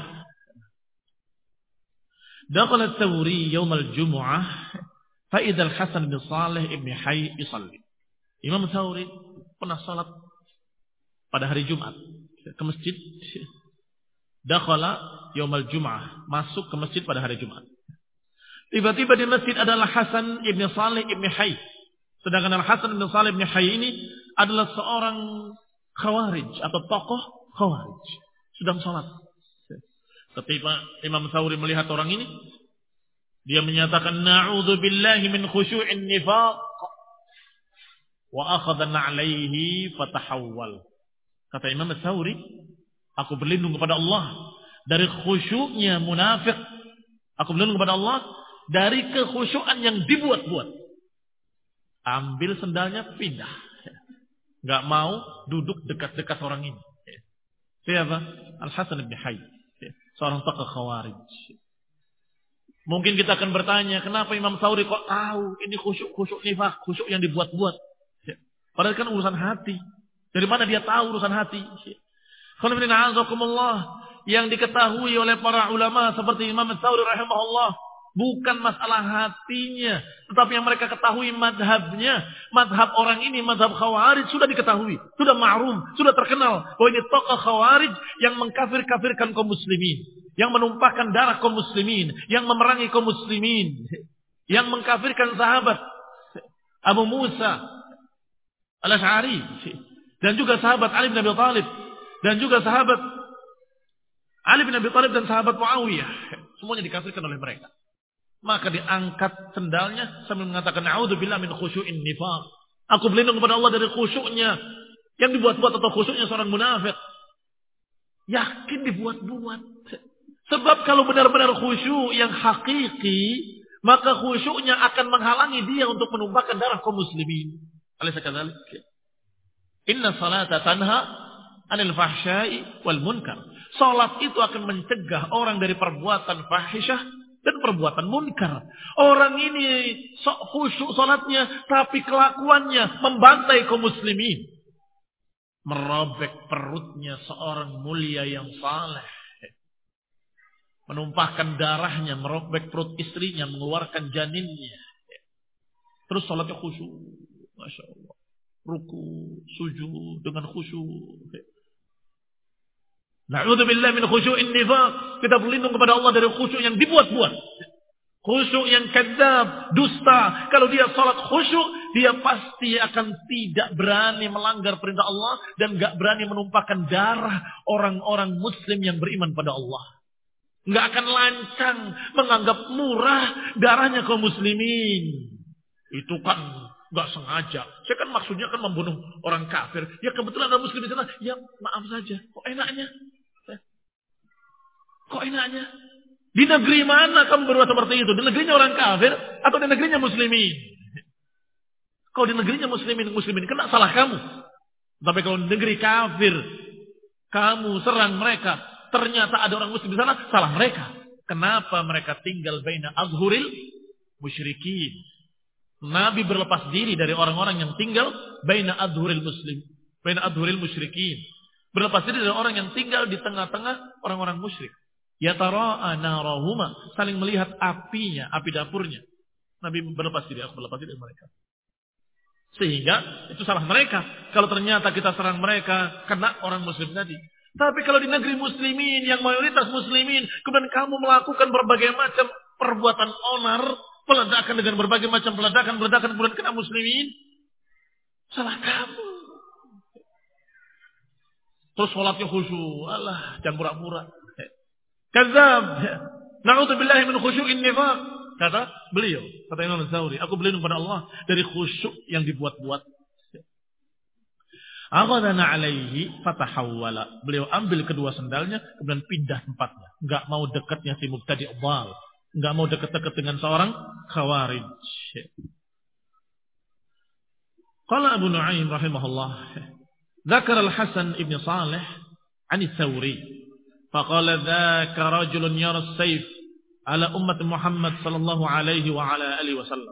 dakhala at-Tawri yawm al-Jum'ah fa idza al-Hasan bin Shalih ibn Hayy yusalli. Imam Tsauri pernah salat pada hari Jumat ke masjid. Dakhala yaumal Jum'ah, masuk ke masjid pada hari Jumat. Tiba-tiba di masjid adalah Hasan ibn Shalih ibn Hayy. Sedangkan Hasan ibn Shalih ibn Hayy ini adalah seorang khawarij atau tokoh khawarij, sedang salat. Ketika Imam Tsauri melihat orang ini, dia menyatakan na'udzubillahi min khusyu'in nifaq wa akhadha na'alaihi fatahawwal. Kata Imam Tsauri, aku berlindung kepada Allah dari khusyuknya munafik. Aku berlindung kepada Allah dari kekhusyukan yang dibuat-buat. Ambil sendalnya, pindah. Gak mau duduk dekat-dekat orang ini. Siapa? Al-Hasan bin Hayy, seorang tokoh khawarij. Mungkin kita akan bertanya, kenapa Imam Tsauri kok tahu ini khusyuk-khusyuk nifaq, khusyuk yang dibuat-buat? Padahal kan urusan hati. Dari mana dia tahu urusan hati? Yang diketahui oleh para ulama seperti Imam Tsauri rahimahullah bukan masalah hatinya, tetapi yang mereka ketahui madhabnya. Madhab orang ini, madhab khawarij sudah diketahui, sudah ma'rum, sudah terkenal bahwa ini tokoh khawarij yang mengkafir-kafirkan kaum muslimin, yang menumpahkan darah kaum muslimin, yang memerangi kaum muslimin, yang mengkafirkan sahabat. Abu Musa Al-Asy'ari, dan juga sahabat Ali bin Abi Thalib, dan juga sahabat Ali bin Abi Thalib dan sahabat Muawiyah. Semuanya dikafirkan oleh mereka. Maka diangkat sendalnya sambil mengatakan, "A'udzubillahi min khusyu'in nifaq." Aku berlindung kepada Allah dari khusyuknya yang dibuat-buat atau khusyuknya seorang munafik. Yakin dibuat-buat. Sebab kalau benar-benar khusyuk yang hakiki, maka khusyuknya akan menghalangi dia untuk menumpahkan darah kaum muslimin. Alaysa kadzalik? Inna salata tanha 'anil fahsya'i wal munkar. Salat itu akan mencegah orang dari perbuatan fahisyah dan perbuatan munkar. Orang ini sok khusyuk salatnya, tapi kelakuannya membantai kaum muslimin. Merobek perutnya seorang mulia yang saleh. Menumpahkan darahnya, merobek perut istrinya, mengeluarkan janinnya. Terus salatnya khusyuk. Masya Allah. Ruku, sujud dengan khusyuk. Na'udzubillah min khusyu'in nifaq. Kita berlindung kepada Allah dari khusyuk yang dibuat-buat. Khusyuk yang kadzab, dusta. Kalau dia salat khusyuk, dia pasti akan tidak berani melanggar perintah Allah dan gak berani menumpahkan darah orang-orang muslim yang beriman pada Allah. Gak akan lancang menganggap murah darahnya kaum muslimin. Itu kan gak sengaja. Saya kan maksudnya kan membunuh orang kafir. Ya kebetulan ada muslim di sana. Ya maaf saja. Kok enaknya? Kok enaknya? Di negeri mana kamu berbuat seperti itu? Di negerinya orang kafir atau di negerinya muslimin? Kalau di negerinya muslimin, muslimin kena salah kamu. Tapi kalau di negeri kafir, kamu serang mereka, ternyata ada orang muslim di sana, salah mereka. Kenapa mereka tinggal baina azhuril musyrikin? Nabi berlepas diri dari orang-orang yang tinggal baina adhuril muslim, baina adhuril musyrikin. Berlepas diri dari orang yang tinggal di tengah-tengah orang-orang musyrik. Yatara'a narahuma, saling melihat apinya, api dapurnya. Nabi berlepas diri, aku berlepas diri dari mereka. Sehingga itu salah mereka. Kalau ternyata kita serang mereka, kena orang muslim tadi. Tapi kalau di negeri muslimin yang mayoritas muslimin, kemudian kamu melakukan berbagai macam perbuatan onar, peledakan dengan berbagai macam peledakan-peledakan kemudian kena muslimin, salah kamu. Terus sholatnya khusyuk, alah jangan pura-pura. Kadzab. Na'udzubillahi min khusyu'in nifaq. Kata beliau, kata Imam Tsauri, aku berlindung pada Allah dari khusyuk yang dibuat-buat. Aghadana alaihi fatahawwala. Beliau ambil kedua sendalnya kemudian pindah tempatnya. Enggak mau dekatnya si mubtadi' dhal. Enggak mau dekat-dekat dengan seorang khawarij. Qala Abu Nu'aim rahimahullah, dzakara Al-Hasan ibn Salih 'an Ats-Tsauri, faqala dzaka rajulun yara as-sayf 'ala ummati Muhammad sallallahu alaihi wa ala alihi wasallam.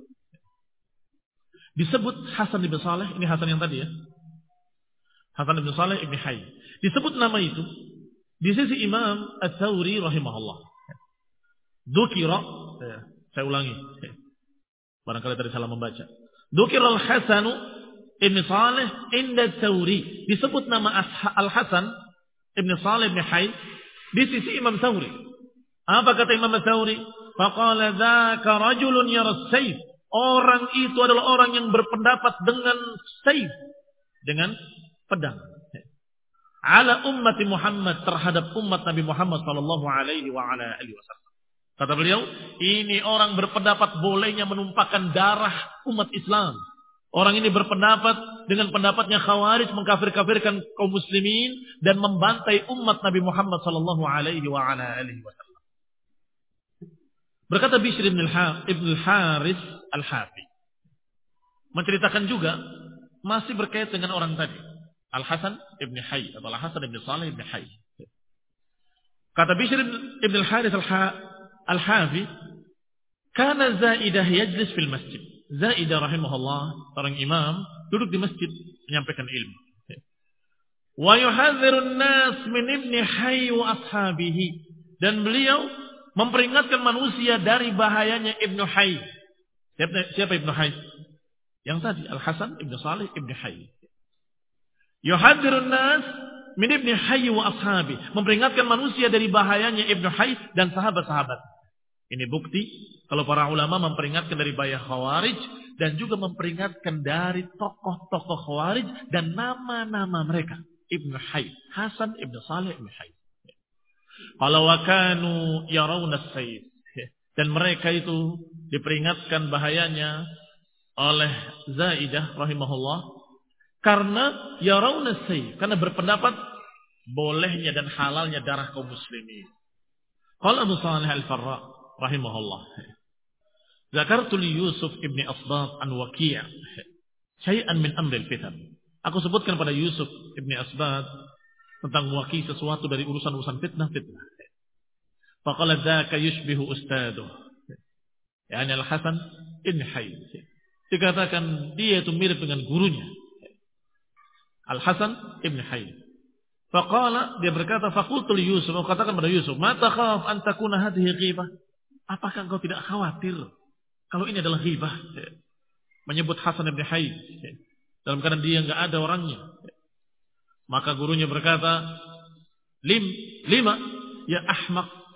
Disebut Hasan ibn Salih, ini Hasan yang tadi ya. Hasan ibn Salih ibn Hayy. Disebut nama itu di sisi Imam Ats-Tsauri rahimahullah. Dzukira, saya ulangi. Barangkali tadi salah membaca. Dzukira Al-Hasan ibn Salih inda Ats-Tsauri. Disebut nama Al-Hasan ibn Salih ibn Hayy di sisi Imam Tsauri. Apa kata Imam Tsauri? Faqala dzaka rajulun yara as-sayf. Orang itu adalah orang yang berpendapat dengan sayf, dengan pedang. Ala ummati Muhammad, terhadap umat Nabi Muhammad sallallahu alaihi wa ala alihi wasallam. Kata beliau, ini orang berpendapat bolehnya menumpahkan darah umat Islam. Orang ini berpendapat dengan pendapatnya Khawarij, mengkafir-kafirkan kaum muslimin dan membantai umat Nabi Muhammad sallallahu alaihi wa ala alihi wasallam. Berkata Bishr ibn al-Haris al-Hafi, menceritakan juga masih berkait dengan orang tadi, Al-Hasan ibn Hayy atau Al-Hasan ibn Salih ibn Hayy. Kata Bishr ibn al-Haris al-Hafi, kana Zaidah yajlis fil masjid. Zaidah rahimahullah, seorang imam, duduk di masjid menyampaikan ilmu. Wa yuhadzirun nas min ibni Hayy wa ashabihi, dan beliau memperingatkan manusia dari bahayanya Ibnu Hayy. Siapa, siapa Ibnu Hayy? Yang tadi Al-Hasan ibn Salih ibn Hayy. Yuhadzirun nas min ibni Hayy wa ashabi, memperingatkan manusia dari bahayanya Ibnu Hayy dan sahabat-sahabat. Ini bukti kalau para ulama memperingatkan dari bahaya Khawarij dan juga memperingatkan dari tokoh-tokoh Khawarij dan nama-nama mereka. Ibnu Hayy, Hasan Ibnu Salih Ibnu Hayy. Qala wa kanu yarawna as-sayf. Dan mereka itu diperingatkan bahayanya oleh Zaidah rahimahullah karena yarawna as-sayf, karena berpendapat bolehnya dan halalnya darah kaum muslimin. Qala Abu Salih Al-Farra rahimahullah, zakartu li Yusuf ibn Asbab an Waqi' syai'an min amril fitan. Aku sebutkan pada Yusuf ibn Asbab tentang Waqi' sesuatu dari urusan-urusan fitnah-fitnah. Faqala dzaka yushbihu ustaduh, yani Al-Hasan ibn Hayy. Dikatakan dia itu mirip dengan gurunya, Al-Hasan ibn Hayy. Faqala, dia berkata, faqultu li Yusuf, aku katakan pada Yusuf, ma takhaf an takuna hadhihi ghibah? Apakah engkau tidak khawatir kalau ini adalah ghibah? Menyebut Hasan ibn Hayy dalam keadaan dia enggak ada orangnya. Maka gurunya berkata, lim lima ya ahmaq.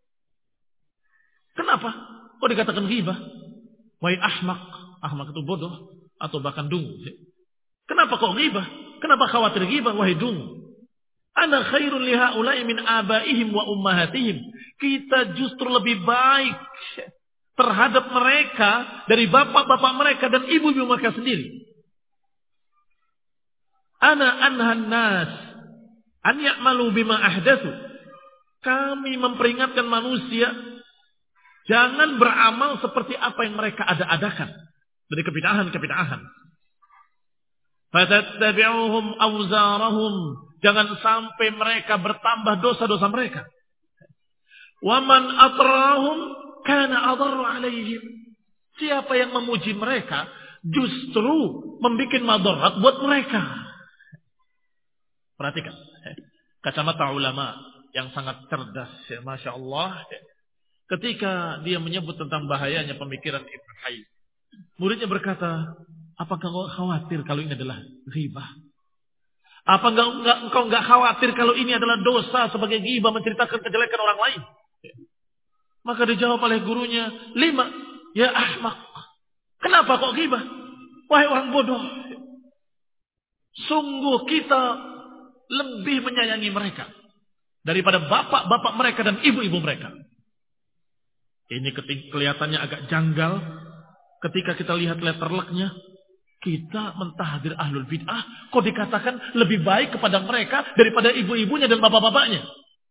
Kenapa kok dikatakan ghibah? Wahai ahmaq. Ahmaq itu bodoh atau bahkan dungu. Kenapa kok ghibah? Kenapa khawatir ghibah? Wahai dungu. Ana khairun li haula'i min abaihim wa ummahatihim. Kita justru lebih baik terhadap mereka dari bapak-bapak mereka dan ibu-ibu mereka sendiri. Ana anhan nas an ya'malu bima ahdatsu. Kami memperingatkan manusia jangan beramal seperti apa yang mereka ada-adakan dari kebid'ahan-kebid'ahan. Fatattabi'uhum awzarahum. Jangan sampai mereka bertambah dosa-dosa mereka. Wa man atrahum kana adarru alaihim. Siapa yang memuji mereka justru membuat madarat buat mereka. Perhatikan kacamata ulama yang sangat cerdas, ya, Masya Allah. Ketika dia menyebut tentang bahayanya pemikiran Ibnu Hayy, muridnya berkata, apakah engkau khawatir kalau ini adalah ghibah? Apa enggak, enggak, engkau enggak khawatir kalau ini adalah dosa sebagai ghibah, menceritakan kejelekan orang lain? Maka dijawab oleh gurunya, lima, ya ahmaq. Kenapa kok ghibah? Wahai orang bodoh. Sungguh kita lebih menyayangi mereka daripada bapak-bapak mereka dan ibu-ibu mereka. Ini kelihatannya agak janggal ketika kita lihat letterleknya. Kita mentahdir ahlul bid'ah, kok dikatakan lebih baik kepada mereka daripada ibu-ibunya dan bapak-bapaknya.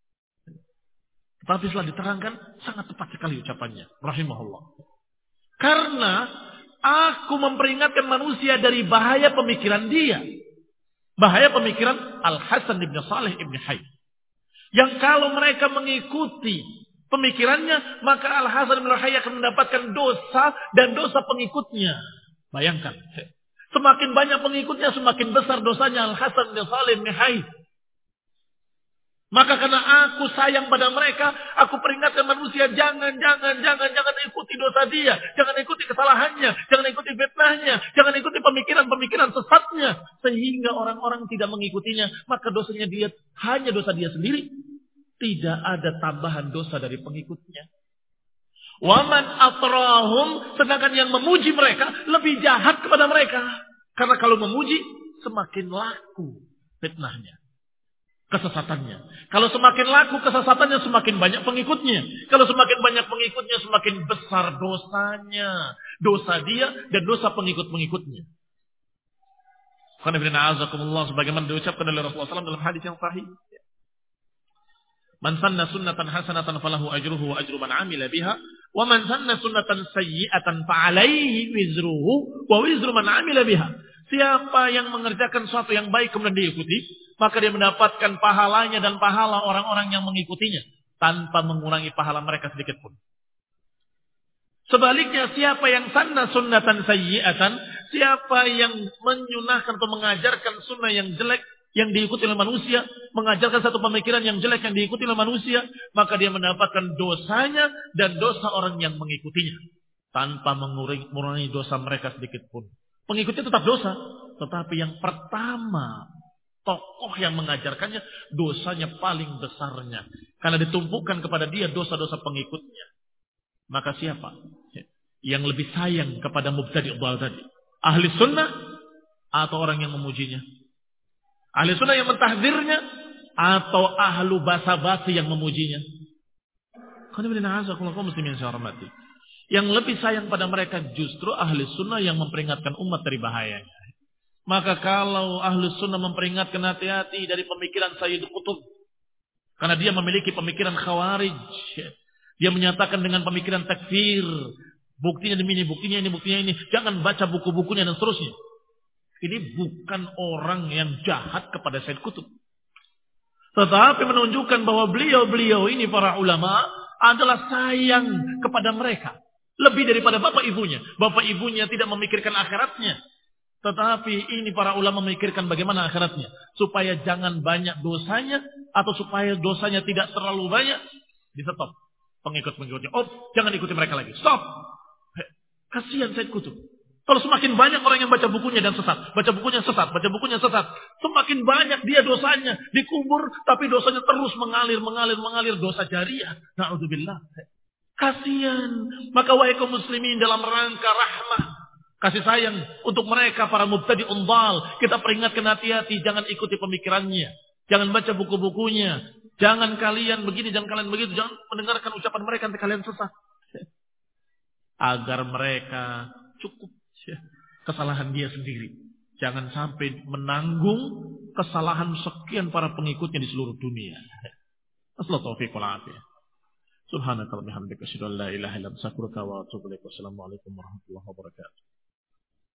Tapi setelah diterangkan, sangat tepat sekali ucapannya. Rahimahullah. Karena aku memperingatkan manusia dari bahaya pemikiran dia. Bahaya pemikiran Al-Hasan ibn Salih ibn Hayy. Yang kalau mereka mengikuti pemikirannya, maka Al-Hasan ibn Hayy akan mendapatkan dosa dan dosa pengikutnya. Bayangkan. Semakin banyak pengikutnya, semakin besar dosanya Al-Hasan ibn Salih ibn Hayy. Maka karena aku sayang pada mereka, aku peringatkan manusia, jangan, jangan, jangan, jangan ikuti dosa dia. Jangan ikuti kesalahannya. Jangan ikuti fitnahnya. Jangan ikuti pemikiran-pemikiran sesatnya. Sehingga orang-orang tidak mengikutinya. Maka dosanya dia, hanya dosa dia sendiri. Tidak ada tambahan dosa dari pengikutnya. Waman atrahum, sedangkan yang memuji mereka lebih jahat kepada mereka. Karena kalau memuji, semakin laku fitnahnya, kesesatannya. Kalau semakin laku kesesatannya, semakin banyak pengikutnya. Kalau semakin banyak pengikutnya, semakin besar dosanya. Dosa dia dan dosa pengikut-pengikutnya. Sebagaimana diucapkan oleh Rasulullah shallallahu alaihi wasallam dalam hadis yang sahih. Man sanna sunnatan hasanatan falahu ajruhu wa ajru man amila biha. Wa man sanna sunnatan sayyi'atan fa'alaihi wizruhu wa wizru man amila biha. Siapa yang mengerjakan sesuatu yang baik kemudian diikuti, maka dia mendapatkan pahalanya dan pahala orang-orang yang mengikutinya tanpa mengurangi pahala mereka sedikit pun. Sebaliknya, siapa yang sanna sunnatan sayyi'atan, siapa yang menyunahkan atau mengajarkan sunnah yang jelek yang diikuti oleh manusia, mengajarkan satu pemikiran yang jelek yang diikuti oleh manusia, maka dia mendapatkan dosanya dan dosa orang yang mengikutinya tanpa mengurangi dosa mereka sedikit pun. Pengikutnya tetap dosa, tetapi yang pertama, tokoh yang mengajarkannya, dosanya paling besarnya. Karena ditumpukan kepada dia dosa-dosa pengikutnya. Maka siapa yang lebih sayang kepada mubtadi' dhal tadi? Ahli sunnah atau orang yang memujinya? Ahli sunnah yang mentahdzirnya atau ahlu basa-basi yang memujinya? Muslimin saya hormati. Yang lebih sayang pada mereka justru ahli sunnah yang memperingatkan umat dari bahayanya. Maka kalau ahli sunnah memperingatkan hati-hati dari pemikiran Sayyid Qutb, karena dia memiliki pemikiran khawarij, dia menyatakan dengan pemikiran takfir, buktinya demi ini, buktinya ini, buktinya ini, jangan baca buku-bukunya dan seterusnya. Ini bukan orang yang jahat kepada Sayyid Qutb, tetapi menunjukkan bahwa beliau-beliau ini para ulama adalah sayang kepada mereka lebih daripada bapak ibunya. Bapak ibunya tidak memikirkan akhiratnya, tetapi ini para ulama memikirkan bagaimana akhiratnya, supaya jangan banyak dosanya atau supaya dosanya tidak terlalu banyak. Di stop pengikut-pengikutnya. Oh, jangan ikuti mereka lagi. Stop. Kasihan Sayyid Qutb. Kalau semakin banyak orang yang baca bukunya dan sesat, baca bukunya sesat, baca bukunya sesat, semakin banyak dia dosanya dikubur, tapi dosanya terus mengalir, mengalir, mengalir, dosa jariah. Na'udzubillah. Kasihan. Maka wahai kaum muslimin, dalam rangka rahmah, kasih sayang untuk mereka para mubtadi'un dhal, kita peringatkan hati-hati, jangan ikuti pemikirannya, jangan baca buku-bukunya, jangan kalian begini, jangan kalian begitu, jangan mendengarkan ucapan mereka nanti kalian sesat. Agar mereka cukup kesalahan dia sendiri, jangan sampai menanggung kesalahan sekian para pengikutnya di seluruh dunia. Assalamualaikum warahmatullahi wabarakatuh. Subhanakallahumma wa bihamdika asyhadu an la ilaha illa anta astaghfiruka wa atubu ilaik. Wassalamualaikum warahmatullahi wabarakatuh.